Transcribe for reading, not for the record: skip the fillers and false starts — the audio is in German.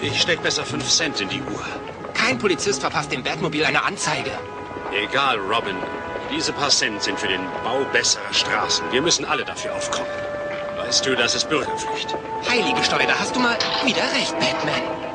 Ich steck besser 5 Cent in die Uhr. Kein Polizist verpasst dem Batmobil eine Anzeige. Egal, Robin. Diese paar Cent sind für den Bau besserer Straßen. Wir müssen alle dafür aufkommen. Weißt du, das ist Bürgerpflicht. Heilige Steuer, da hast du mal wieder recht, Batman.